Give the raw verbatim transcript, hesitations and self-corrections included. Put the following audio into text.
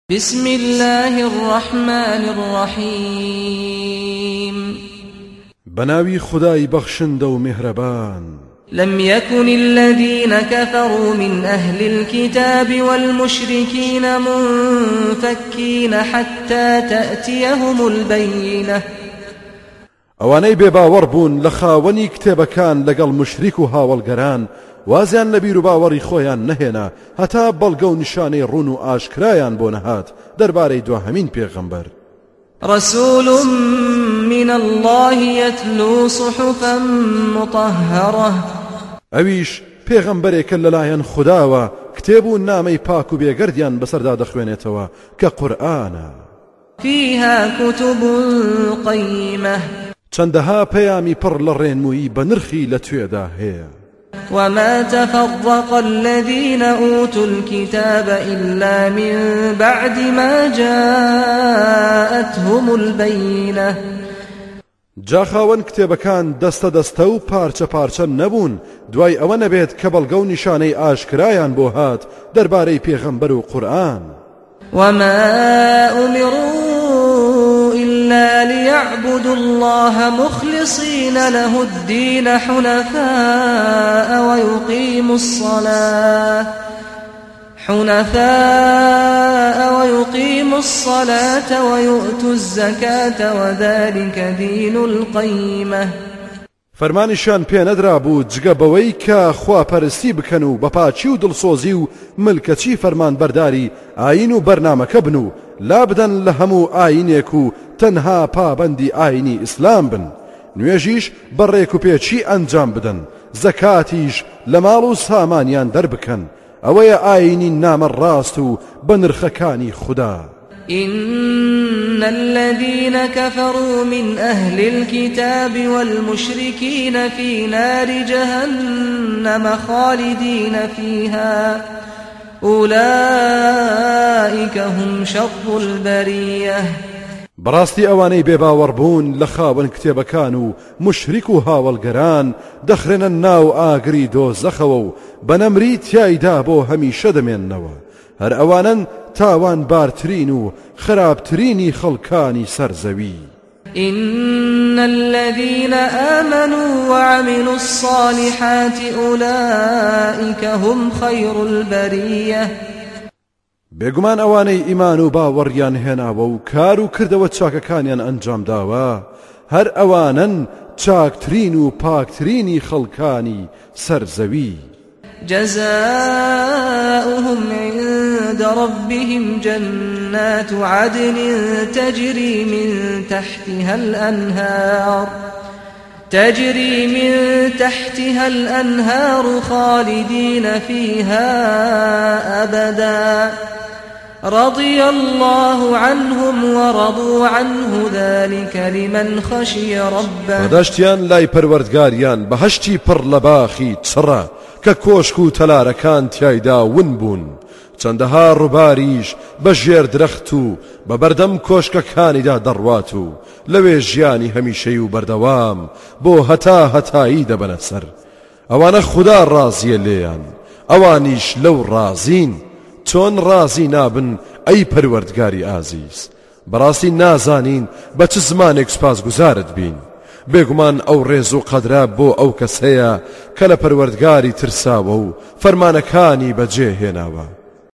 بسم الله الرحمن الرحيم بناوي خداي بخشند ومهربان لم يكن الذين كفروا من أهل الكتاب والمشركين منفكين حتى تأتيهم البينة ئەوانەی بێباوەڕ بوون لە خاوەنی کتێبەکان لەگەڵ مشریک و هاوڵگەران وازیان لەبیر و باوەڕی خۆیان نەهێنا هەتا بەڵگە و نیشانەی ڕوون و ئاشکرایان بۆ نەهات دەربارەی دواهەمین پێغەمبەر. رسول من الله يتلو صحفا مطهرة ئەویش پێغەمبەرێکە لەلایەن خوداوە کتێب و نامەی پاک و بێگەردیان بەسەردا دەخوێنێتەوە کە قورئانە. فيها كتب قيمة چەندەها پەیامی پڕ لە ڕێنمووی بە نرخی لە توێدا هەیە. وما تفرق الذين أوتوا الكتاب إلا من بعد ما جاءتهم البينة جا خاوەن کتێبەکان دەستە دەستە و پارچە پارچە نەبوون دوای ئەوە نەبێت کە بەڵگە و نیشانەی ئاشکرایان بۆ هات دەربارەی پێغەمبەر و قورئان. وما أمروا إلا ليعبدوا الله مخلصين له الدين حنفاء ويقيموا الصلاة حنفاء ويقيموا الصلاة ويؤتوا الزكاة وذلك دين القيمة. فەرمانیشان پێ نەدرا بوو جگە بەوەی کە خواپەرستی بکەن و بەپاچی و دڵسۆزی و ملکەچی فەرمان بەرداری ئاین و بەرنامەکە بن و لا بدەن لە هەموو ئاینێک و تەنها پابەندی ئاینی ئیسلام بن نوێژیش بەڕێک و پێچی ئەنجام بدەن زەکاتیش لە ماڵ و سامانیان دەربکەن ئەوەیە ئاینی نامە ڕاست و بە نرخەکانی خوددا. إن الذين كفروا من أهل الكتاب والمشركين في نار جهنم خالدين فيها أولئك هم شر البرية. بەڕاستی ئەوانەی بێباوەڕ بوون لە خاوەن کتێبەکان و مشریک و هاوڵگەران دەخرێنە ناو ئاگری دۆزەخەوە و بەنەمری تیایدا بۆ هەمیشە دەمێننەوە هەر ئەوانن تاوان بارترین و خراپترینی خەڵکانی سەرزەوی. إن الذين آمنوا وعملوا الصالحات أولئك هم خير البرية. بێگومان ئەوانەی ئیمان و باوەڕیان هێناوە و کار و کردەوە چاکەکانیان ئەنجام داوە هەر ئەوانن چاکترین و پاکترینی خەڵکانی سەرزەوی. جزاؤهم عند ربهم جنات عدن تجري من تحتها الأنهار تجري من تحتها الأنهار خالدين فيها أبدا رضي الله عنهم ورضوا عنه ذلك لمن خشي ربه. وداشتيان لاي پروردگاريان بهشتي پر لباخي چرا کە کۆشک و تەلارەکان تیایدا ون بوون چەندەها ڕووباریش بەژێر درەخت و بە بەردەم کۆشکەکانیدا دەڕوات و لەوێ ژیانی هەمیشەی و بەردەوام بۆ هەتا هەتایی دەبەنە سەر ئەوانە خوددا ڕازیە لێیان ئەوانیش لەو ڕازین چۆن ڕازی نابن ئەی پەروەردگاری ئازیز بەڕاستی نازانین بە چ زمانێک سوپاسگوزارت بین بێگومان ئەو ڕێز و قەدرە بۆ ئەو کەسەیە کە لە پەروەردگاری ترساوە و فەرمانەکانی بەجێهێناوە.